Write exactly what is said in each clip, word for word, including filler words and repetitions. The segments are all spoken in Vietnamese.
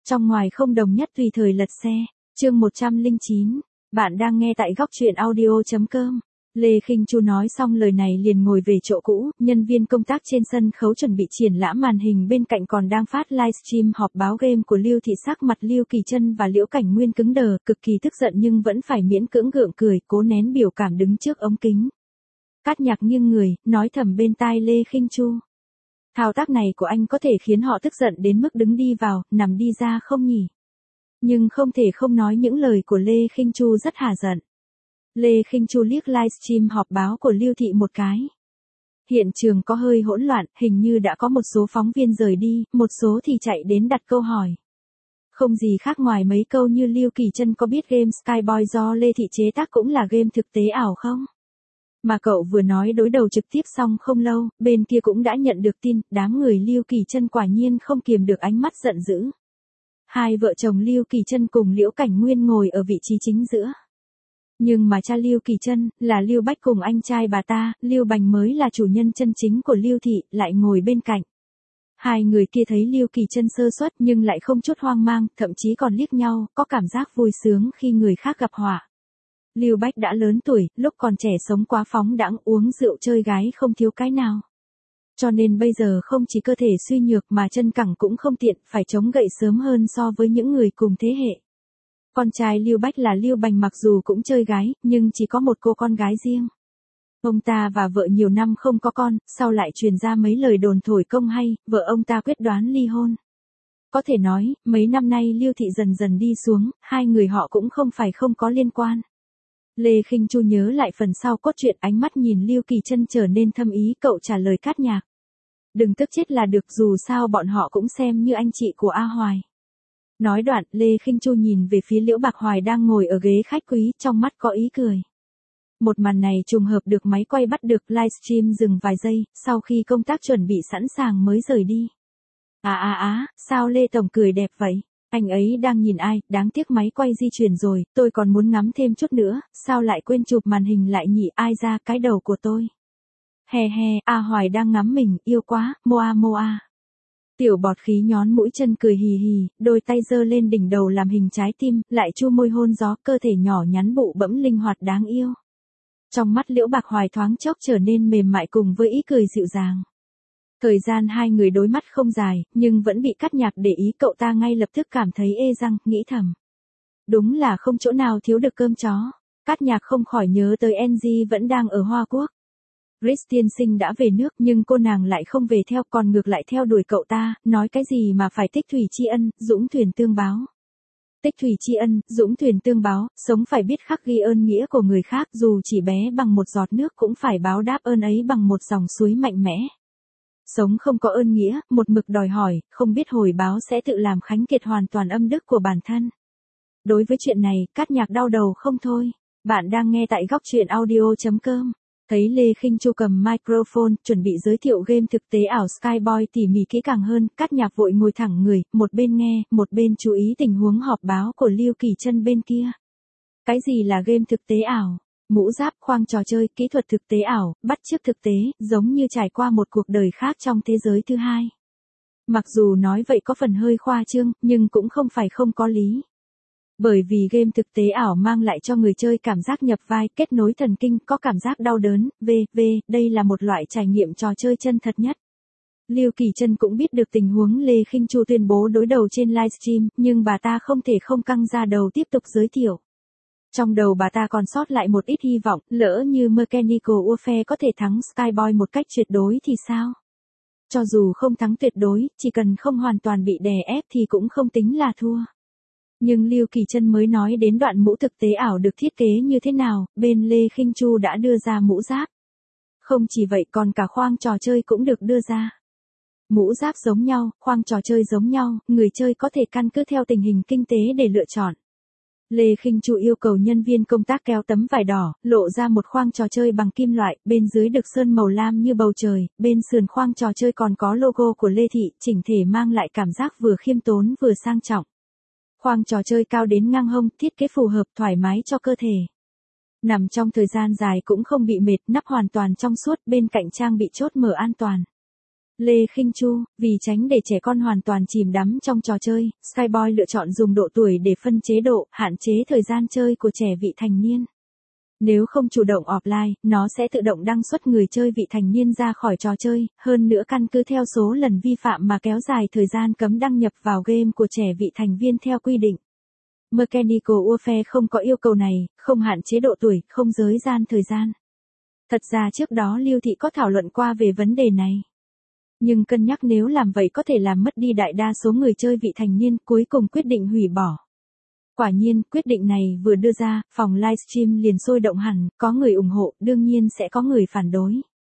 Trong ngoài không đồng nhất tùy thời lật xe. Chương một trăm lẻ chín. Bạn đang nghe tại góc truyện audio chấm com. Lê Khinh Chu nói xong lời này liền ngồi về chỗ cũ, nhân viên công tác trên sân khấu chuẩn bị triển lãm màn hình bên cạnh còn đang phát livestream họp báo game của Lưu Thị. Sắc mặt Lưu Kỳ Trân và Liễu Cảnh Nguyên cứng đờ, cực kỳ tức giận nhưng vẫn phải miễn cưỡng gượng cười, cố nén biểu cảm đứng trước ống kính. Cát Nhạc nghiêng người, nói thầm bên tai Lê Khinh Chu. Thao tác này của anh có thể khiến họ tức giận đến mức đứng đi vào, nằm đi ra không nhỉ? Nhưng không thể không nói những lời của Lê Khinh Chu rất hả giận. Lê Khinh Chu liếc livestream họp báo của Lưu Thị một cái. Hiện trường có hơi hỗn loạn, hình như đã có một số phóng viên rời đi, một số thì chạy đến đặt câu hỏi. Không gì khác ngoài mấy câu như Lưu Kỳ Trân có biết game Skyboy do Lê Thị chế tác cũng là game thực tế ảo không? Mà cậu vừa nói đối đầu trực tiếp xong không lâu, bên kia cũng đã nhận được tin, đám người Lưu Kỳ Trân quả nhiên không kiềm được ánh mắt giận dữ. Hai vợ chồng Lưu Kỳ Trân cùng Liễu Cảnh Nguyên ngồi ở vị trí chính giữa. Nhưng mà cha Lưu Kỳ Trân, là Lưu Bách cùng anh trai bà ta, Lưu Bành mới là chủ nhân chân chính của Lưu Thị, lại ngồi bên cạnh. Hai người kia thấy Lưu Kỳ Trân sơ suất nhưng lại không chút hoang mang, thậm chí còn liếc nhau, có cảm giác vui sướng khi người khác gặp họa. Lưu Bách đã lớn tuổi, lúc còn trẻ sống quá phóng đãng, uống rượu chơi gái không thiếu cái nào. Cho nên bây giờ không chỉ cơ thể suy nhược mà chân cẳng cũng không tiện, phải chống gậy sớm hơn so với những người cùng thế hệ. Con trai Lưu Bách là Lưu Bành mặc dù cũng chơi gái, nhưng chỉ có một cô con gái riêng. Ông ta và vợ nhiều năm không có con, sau lại truyền ra mấy lời đồn thổi công hay, vợ ông ta quyết đoán ly hôn. Có thể nói, mấy năm nay Lưu Thị dần dần đi xuống, hai người họ cũng không phải không có liên quan. Lê Khinh Chu nhớ lại phần sau cốt truyện, ánh mắt nhìn Lưu Kỳ Trân trở nên thâm ý, cậu trả lời Cát Nhạc. Đừng tức chết là được, dù sao bọn họ cũng xem như anh chị của A Hoài. Nói đoạn, Lê Khinh Chu nhìn về phía Liễu Bạc Hoài đang ngồi ở ghế khách quý, trong mắt có ý cười. Một màn này trùng hợp được máy quay bắt được, livestream dừng vài giây, sau khi công tác chuẩn bị sẵn sàng mới rời đi. À à á, sao Lê Tổng cười đẹp vậy? Anh ấy đang nhìn ai, đáng tiếc máy quay di chuyển rồi, tôi còn muốn ngắm thêm chút nữa, sao lại quên chụp màn hình lại nhỉ, ai ra cái đầu của tôi. Hè hè, A Hoài đang ngắm mình, yêu quá, moa moa. Tiểu bọt khí nhón mũi chân cười hì hì, đôi tay giơ lên đỉnh đầu làm hình trái tim, lại chu môi hôn gió, cơ thể nhỏ nhắn bụ bẫm linh hoạt đáng yêu. Trong mắt Liễu Bạc Hoài thoáng chốc trở nên mềm mại cùng với ý cười dịu dàng. Thời gian hai người đối mắt không dài, nhưng vẫn bị Cát Nhạc để ý, cậu ta ngay lập tức cảm thấy ê răng, nghĩ thầm. Đúng là không chỗ nào thiếu được cơm chó. Cát Nhạc không khỏi nhớ tới Angie vẫn đang ở Hoa Quốc. Chris tiên sinh đã về nước nhưng cô nàng lại không về theo, còn ngược lại theo đuổi cậu ta, nói cái gì mà phải tích thủy tri ân, dũng thuyền tương báo. Tích thủy tri ân, dũng thuyền tương báo, sống phải biết khắc ghi ơn nghĩa của người khác, dù chỉ bé bằng một giọt nước cũng phải báo đáp ơn ấy bằng một dòng suối mạnh mẽ. Sống không có ơn nghĩa, một mực đòi hỏi, không biết hồi báo sẽ tự làm khánh kiệt hoàn toàn âm đức của bản thân. Đối với chuyện này, Cát Nhạc đau đầu không thôi. Bạn đang nghe tại góc truyện audio chấm com. Thấy Lê Khinh Chu cầm microphone, chuẩn bị giới thiệu game thực tế ảo Skyboy tỉ mỉ kỹ càng hơn, Cát Nhạc vội ngồi thẳng người, một bên nghe, một bên chú ý tình huống họp báo của Lưu Kỳ Trân bên kia. Cái gì là game thực tế ảo? Mũ giáp, khoang trò chơi, kỹ thuật thực tế ảo, bắt chước thực tế, giống như trải qua một cuộc đời khác trong thế giới thứ hai. Mặc dù nói vậy có phần hơi khoa trương, nhưng cũng không phải không có lý. Bởi vì game thực tế ảo mang lại cho người chơi cảm giác nhập vai, kết nối thần kinh, có cảm giác đau đớn, vân vân, đây là một loại trải nghiệm trò chơi chân thật nhất. Lưu Kỳ Trân cũng biết được tình huống Lê Khinh Chu tuyên bố đối đầu trên livestream, nhưng bà ta không thể không căng ra đầu tiếp tục giới thiệu. Trong đầu bà ta còn sót lại một ít hy vọng, lỡ như Mechanical Warfare có thể thắng Skyboy một cách tuyệt đối thì sao? Cho dù không thắng tuyệt đối, chỉ cần không hoàn toàn bị đè ép thì cũng không tính là thua. Nhưng Lưu Kỳ Trân mới nói đến đoạn mũ thực tế ảo được thiết kế như thế nào, bên Lê Khinh Chu đã đưa ra mũ giáp. Không chỉ vậy còn cả khoang trò chơi cũng được đưa ra. Mũ giáp giống nhau, khoang trò chơi giống nhau, người chơi có thể căn cứ theo tình hình kinh tế để lựa chọn. Lê Khinh Chu yêu cầu nhân viên công tác kéo tấm vải đỏ, lộ ra một khoang trò chơi bằng kim loại, bên dưới được sơn màu lam như bầu trời, bên sườn khoang trò chơi còn có logo của Lê Thị, chỉnh thể mang lại cảm giác vừa khiêm tốn vừa sang trọng. Khoang trò chơi cao đến ngang hông, thiết kế phù hợp, thoải mái cho cơ thể. Nằm trong thời gian dài cũng không bị mệt, nắp hoàn toàn trong suốt, bên cạnh trang bị chốt mở an toàn. Lê Khinh Chu, vì tránh để trẻ con hoàn toàn chìm đắm trong trò chơi, Skyboy lựa chọn dùng độ tuổi để phân chế độ, hạn chế thời gian chơi của trẻ vị thành niên. Nếu không chủ động offline, nó sẽ tự động đăng xuất người chơi vị thành niên ra khỏi trò chơi, hơn nữa căn cứ theo số lần vi phạm mà kéo dài thời gian cấm đăng nhập vào game của trẻ vị thành viên theo quy định. Mechanical Warfare không có yêu cầu này, không hạn chế độ tuổi, không giới gian thời gian. Thật ra trước đó Lưu Thị có thảo luận qua về vấn đề này. Nhưng cân nhắc nếu làm vậy có thể làm mất đi đại đa số người chơi vị thành niên, cuối cùng quyết định hủy bỏ. Quả nhiên, quyết định này vừa đưa ra, phòng livestream liền sôi động hẳn, có người ủng hộ, đương nhiên sẽ có người phản đối.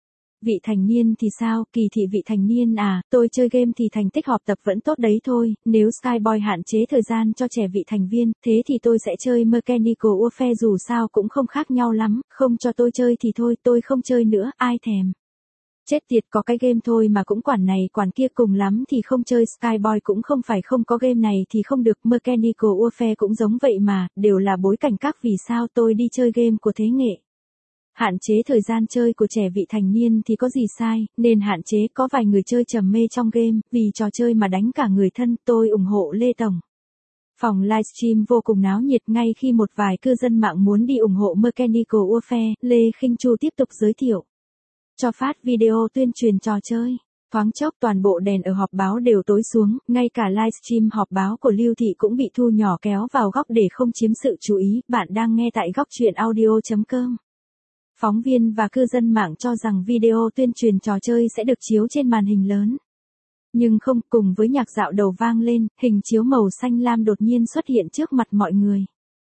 Vị thành niên thì sao, kỳ thị vị thành niên à, tôi chơi game thì thành tích học tập vẫn tốt đấy thôi, nếu Skyboy hạn chế thời gian cho trẻ vị thành viên, thế thì tôi sẽ chơi Mechanical Warfare dù sao cũng không khác nhau lắm, không cho tôi chơi thì thôi, tôi không chơi nữa, ai thèm. Chết tiệt, có cái game thôi mà cũng quản này quản kia, cùng lắm thì không chơi. Skyboy cũng không phải không có game này thì không được, Mechanical Warfare cũng giống vậy mà, đều là bối cảnh các vì sao tôi đi chơi game của thế nghệ. Hạn chế thời gian chơi của trẻ vị thành niên thì có gì sai, nên hạn chế, có vài người chơi trầm mê trong game, vì trò chơi mà đánh cả người thân, tôi ủng hộ Lê Tổng. Phòng livestream vô cùng náo nhiệt, ngay khi một vài cư dân mạng muốn đi ủng hộ Mechanical Warfare, Lê Khinh Chu tiếp tục giới thiệu. Cho phát video tuyên truyền trò chơi. Thoáng chốc toàn bộ đèn ở họp báo đều tối xuống, ngay cả livestream họp báo của Lưu Thị cũng bị thu nhỏ kéo vào góc để không chiếm sự chú ý. Bạn đang nghe tại góc truyện audio chấm com. Phóng viên và cư dân mạng cho rằng video tuyên truyền trò chơi sẽ được chiếu trên màn hình lớn. Nhưng không, cùng với nhạc dạo đầu vang lên, hình chiếu màu xanh lam đột nhiên xuất hiện trước mặt mọi người.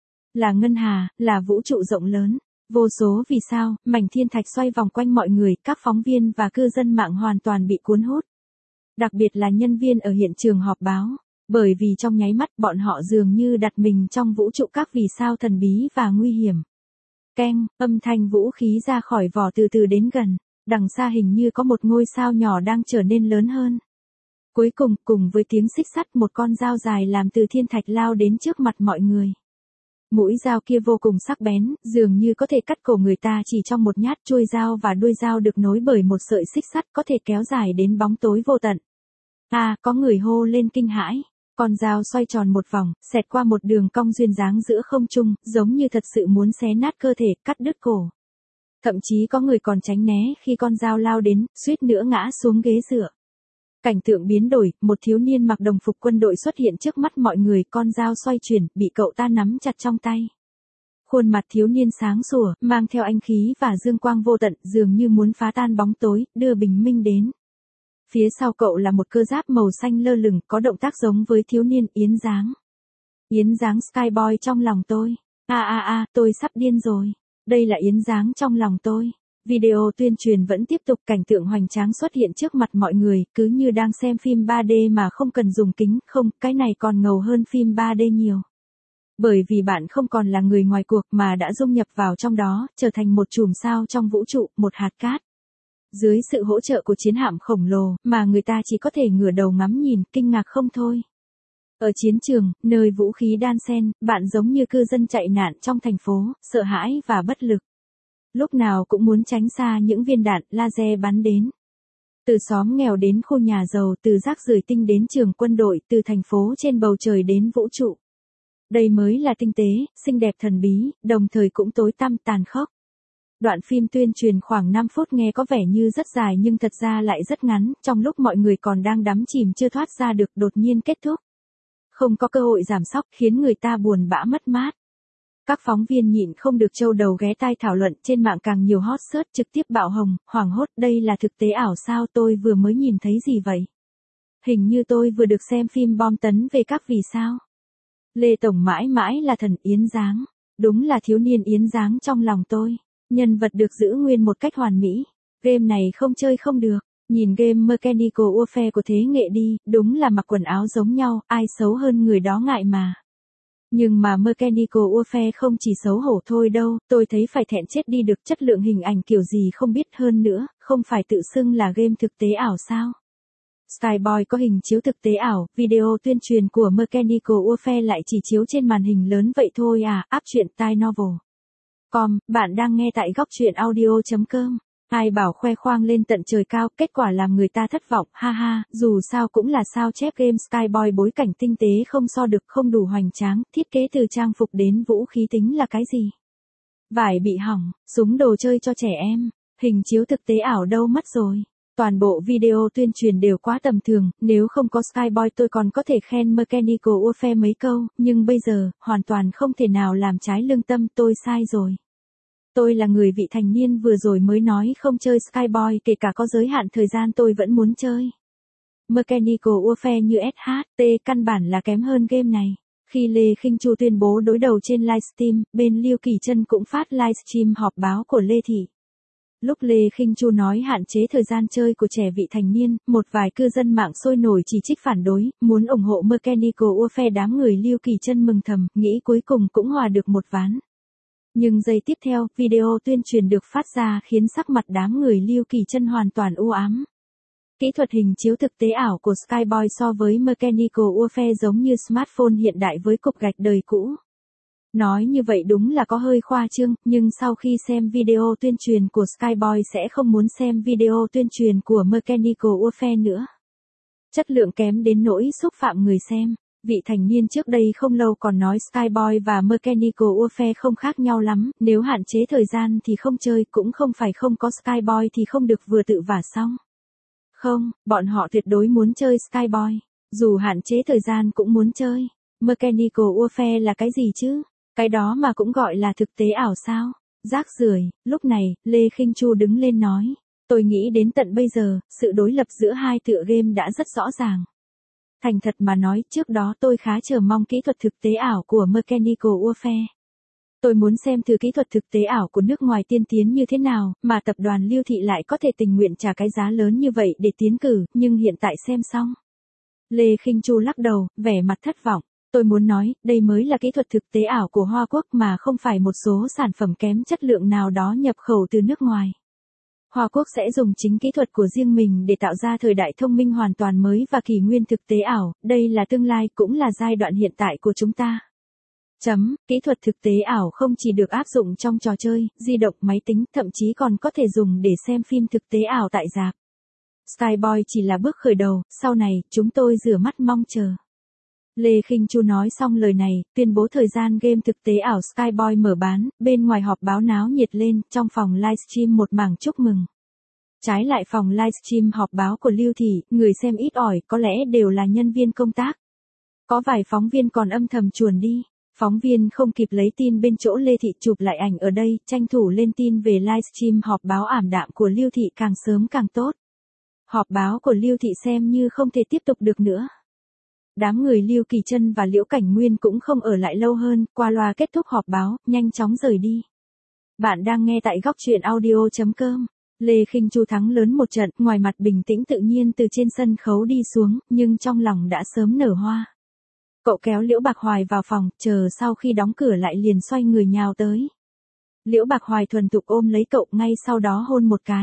Là ngân hà, là vũ trụ rộng lớn. Vô số vì sao, mảnh thiên thạch xoay vòng quanh mọi người, các phóng viên và cư dân mạng hoàn toàn bị cuốn hút. Đặc biệt là nhân viên ở hiện trường họp báo, bởi vì trong nháy mắt bọn họ dường như đặt mình trong vũ trụ các vì sao thần bí và nguy hiểm. Keng, âm thanh vũ khí ra khỏi vỏ từ từ đến gần, đằng xa hình như có một ngôi sao nhỏ đang trở nên lớn hơn. Cuối cùng, cùng với tiếng xích sắt, một con dao dài làm từ thiên thạch lao đến trước mặt mọi người. Mũi dao kia vô cùng sắc bén, dường như có thể cắt cổ người ta chỉ trong một nhát. Chuôi dao và đuôi dao được nối bởi một sợi xích sắt có thể kéo dài đến bóng tối vô tận. À, có người hô lên kinh hãi. Con dao xoay tròn một vòng, xẹt qua một đường cong duyên dáng giữa không trung, giống như thật sự muốn xé nát cơ thể, cắt đứt cổ. Thậm chí có người còn tránh né khi con dao lao đến, suýt nữa ngã xuống ghế dựa. Cảnh tượng biến đổi, một thiếu niên mặc đồng phục quân đội xuất hiện trước mắt mọi người, con dao xoay chuyển, bị cậu ta nắm chặt trong tay. Khuôn mặt thiếu niên sáng sủa, mang theo ánh khí và dương quang vô tận, dường như muốn phá tan bóng tối, đưa bình minh đến. Phía sau cậu là một cơ giáp màu xanh lơ lửng, có động tác giống với thiếu niên Yến Giáng. Yến Giáng Skyboy trong lòng tôi. A a a, tôi sắp điên rồi. Đây là Yến Giáng trong lòng tôi. Video tuyên truyền vẫn tiếp tục, cảnh tượng hoành tráng xuất hiện trước mặt mọi người, cứ như đang xem phim ba D mà không cần dùng kính, không, cái này còn ngầu hơn phim ba D nhiều. Bởi vì bạn không còn là người ngoài cuộc mà đã dung nhập vào trong đó, trở thành một chùm sao trong vũ trụ, một hạt cát. Dưới sự hỗ trợ của chiến hạm khổng lồ, mà người ta chỉ có thể ngửa đầu ngắm nhìn, kinh ngạc không thôi. Ở chiến trường, nơi vũ khí đan xen, bạn giống như cư dân chạy nạn trong thành phố, sợ hãi và bất lực. Lúc nào cũng muốn tránh xa những viên đạn laser bắn đến. Từ xóm nghèo đến khu nhà giàu, từ rác rưởi tinh đến trường quân đội, từ thành phố trên bầu trời đến vũ trụ. Đây mới là tinh tế, xinh đẹp thần bí, đồng thời cũng tối tăm tàn khốc. Đoạn phim tuyên truyền khoảng năm phút nghe có vẻ như rất dài nhưng thật ra lại rất ngắn, trong lúc mọi người còn đang đắm chìm chưa thoát ra được đột nhiên kết thúc. Không có cơ hội giảm sóc khiến người ta buồn bã mất mát. Các phóng viên nhịn không được trâu đầu ghé tai thảo luận, trên mạng càng nhiều hot search trực tiếp bạo hồng, hoảng hốt, đây là thực tế ảo sao, tôi vừa mới nhìn thấy gì vậy? Hình như tôi vừa được xem phim bom tấn về các vì sao. Lê Tổng mãi mãi là thần Yến Giáng, đúng là thiếu niên Yến Giáng trong lòng tôi, nhân vật được giữ nguyên một cách hoàn mỹ, game này không chơi không được. Nhìn game Mechanical Warfare của thế nghệ đi, đúng là mặc quần áo giống nhau, ai xấu hơn người đó ngại mà. Nhưng mà Mechanical Warfare không chỉ xấu hổ thôi đâu, tôi thấy phải thẹn chết đi được, chất lượng hình ảnh kiểu gì không biết, hơn nữa, không phải tự xưng là game thực tế ảo sao. Skyboy có hình chiếu thực tế ảo, video tuyên truyền của Mechanical Warfare lại chỉ chiếu trên màn hình lớn vậy thôi à, áp truyện tai novel. Com, bạn đang nghe tại góc truyện audio chấm com. Ai bảo khoe khoang lên tận trời cao, kết quả làm người ta thất vọng, ha ha, dù sao cũng là sao chép game Skyboy bối cảnh tinh tế không so được, không đủ hoành tráng, thiết kế từ trang phục đến vũ khí tính là cái gì. Vải bị hỏng, súng đồ chơi cho trẻ em, hình chiếu thực tế ảo đâu mất rồi. Toàn bộ video tuyên truyền đều quá tầm thường, nếu không có Skyboy tôi còn có thể khen Mechanical Warfare mấy câu, nhưng bây giờ, hoàn toàn không thể nào làm trái lương tâm, tôi sai rồi. Tôi là người vị thành niên vừa rồi mới nói không chơi Skyboy, kể cả có giới hạn thời gian tôi vẫn muốn chơi. Mechanical Warfare như ét hát tê căn bản là kém hơn game này. Khi Lê Khinh Chu tuyên bố đối đầu trên livestream, bên Lưu Kỳ Trân cũng phát livestream họp báo của Lê Thị. Lúc Lê Khinh Chu nói hạn chế thời gian chơi của trẻ vị thành niên, một vài cư dân mạng sôi nổi chỉ trích phản đối, muốn ủng hộ Mechanical Warfare. Đám người Lưu Kỳ Trân mừng thầm, nghĩ cuối cùng cũng hòa được một ván. Nhưng giây tiếp theo, video tuyên truyền được phát ra khiến sắc mặt đám người Lưu Kỳ Trân hoàn toàn u ám. Kỹ thuật hình chiếu thực tế ảo của Skyboy so với Mechanical Warfare giống như smartphone hiện đại với cục gạch đời cũ. Nói như vậy đúng là có hơi khoa trương, nhưng sau khi xem video tuyên truyền của Skyboy sẽ không muốn xem video tuyên truyền của Mechanical Warfare nữa. Chất lượng kém đến nỗi xúc phạm người xem. Vị thành niên trước đây không lâu còn nói Skyboy và Mechanical Warfare không khác nhau lắm, nếu hạn chế thời gian thì không chơi, cũng không phải không có Skyboy thì không được vừa tự vả xong. Không, bọn họ tuyệt đối muốn chơi Skyboy, dù hạn chế thời gian cũng muốn chơi. Mechanical Warfare là cái gì chứ? Cái đó mà cũng gọi là thực tế ảo sao? Rác rưởi. Lúc này, Lê Khinh Chu đứng lên nói, tôi nghĩ đến tận bây giờ, sự đối lập giữa hai tựa game đã rất rõ ràng. Thành thật mà nói, trước đó tôi khá chờ mong kỹ thuật thực tế ảo của Mechanical Warfare. Tôi muốn xem thử kỹ thuật thực tế ảo của nước ngoài tiên tiến như thế nào, mà tập đoàn Lưu Thị lại có thể tình nguyện trả cái giá lớn như vậy để tiến cử, nhưng hiện tại xem xong. Lê Khinh Chu lắc đầu, vẻ mặt thất vọng. Tôi muốn nói, đây mới là kỹ thuật thực tế ảo của Hoa Quốc mà không phải một số sản phẩm kém chất lượng nào đó nhập khẩu từ nước ngoài. Hoa Quốc sẽ dùng chính kỹ thuật của riêng mình để tạo ra thời đại thông minh hoàn toàn mới và kỷ nguyên thực tế ảo, đây là tương lai cũng là giai đoạn hiện tại của chúng ta. Chấm, kỹ thuật thực tế ảo không chỉ được áp dụng trong trò chơi, di động, máy tính, thậm chí còn có thể dùng để xem phim thực tế ảo tại rạp. Skyboy chỉ là bước khởi đầu, sau này, chúng tôi rửa mắt mong chờ. Lê Khinh Chu nói xong lời này, tuyên bố thời gian game thực tế ảo Skyboy mở bán, bên ngoài họp báo náo nhiệt lên, trong phòng livestream một mảng chúc mừng. Trái lại phòng livestream họp báo của Lưu Thị, người xem ít ỏi, có lẽ đều là nhân viên công tác. Có vài phóng viên còn âm thầm chuồn đi. Phóng viên không kịp lấy tin bên chỗ Lê Thị chụp lại ảnh ở đây, tranh thủ lên tin về livestream họp báo ảm đạm của Lưu Thị càng sớm càng tốt. Họp báo của Lưu Thị xem như không thể tiếp tục được nữa. Đám người Lưu Kỳ Trân và Liễu Cảnh Nguyên cũng không ở lại lâu hơn, qua loa kết thúc họp báo, nhanh chóng rời đi. Bạn đang nghe tại góc truyện audio chấm com. Lê Khinh Chu thắng lớn một trận, ngoài mặt bình tĩnh tự nhiên từ trên sân khấu đi xuống, nhưng trong lòng đã sớm nở hoa. Cậu kéo Liễu Bạc Hoài vào phòng, chờ sau khi đóng cửa lại liền xoay người nhào tới. Liễu Bạc Hoài thuần thục ôm lấy cậu, ngay sau đó hôn một cái.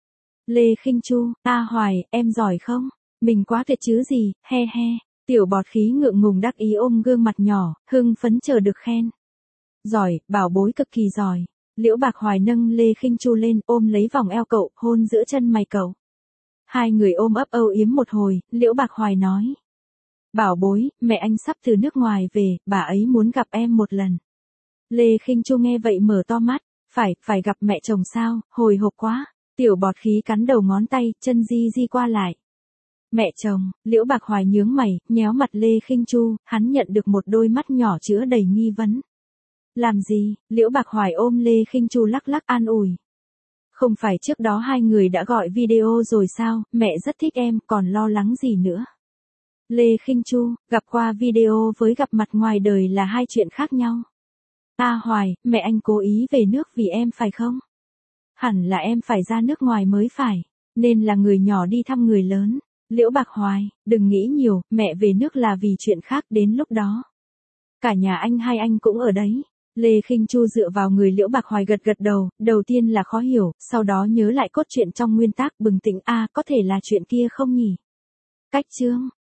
Lê Khinh Chu, a Hoài, em giỏi không? Mình quá tuyệt chứ gì, he he. Tiểu bọt khí ngượng ngùng đắc ý ôm gương mặt nhỏ, hưng phấn chờ được khen. Giỏi, bảo bối cực kỳ giỏi. Liễu Bạc Hoài nâng Lê Khinh Chu lên, ôm lấy vòng eo cậu, hôn giữa chân mày cậu. Hai người ôm ấp âu yếm một hồi, Liễu Bạc Hoài nói. Bảo bối, mẹ anh sắp từ nước ngoài về, bà ấy muốn gặp em một lần. Lê Khinh Chu nghe vậy mở to mắt, phải, phải gặp mẹ chồng sao, hồi hộp quá. Tiểu bọt khí cắn đầu ngón tay, chân di di qua lại. Mẹ chồng, Liễu Bạc Hoài nhướng mày, nhéo mặt Lê Khinh Chu, hắn nhận được một đôi mắt nhỏ chứa đầy nghi vấn. Làm gì? Liễu Bạc Hoài ôm Lê Khinh Chu lắc lắc an ủi. Không phải trước đó hai người đã gọi video rồi sao, mẹ rất thích em, còn lo lắng gì nữa. Lê Khinh Chu, gặp qua video với gặp mặt ngoài đời là hai chuyện khác nhau. A Hoài, mẹ anh cố ý về nước vì em phải không? Hẳn là em phải ra nước ngoài mới phải, nên là người nhỏ đi thăm người lớn. Liễu Bạc Hoài, đừng nghĩ nhiều, mẹ về nước là vì chuyện khác, đến lúc đó. Cả nhà anh hai anh cũng ở đấy. Lê Khinh Chu dựa vào người Liễu Bạc Hoài gật gật đầu, đầu tiên là khó hiểu, sau đó nhớ lại cốt truyện trong nguyên tác bừng tỉnh a, à, có thể là chuyện kia không nhỉ? Cách chương,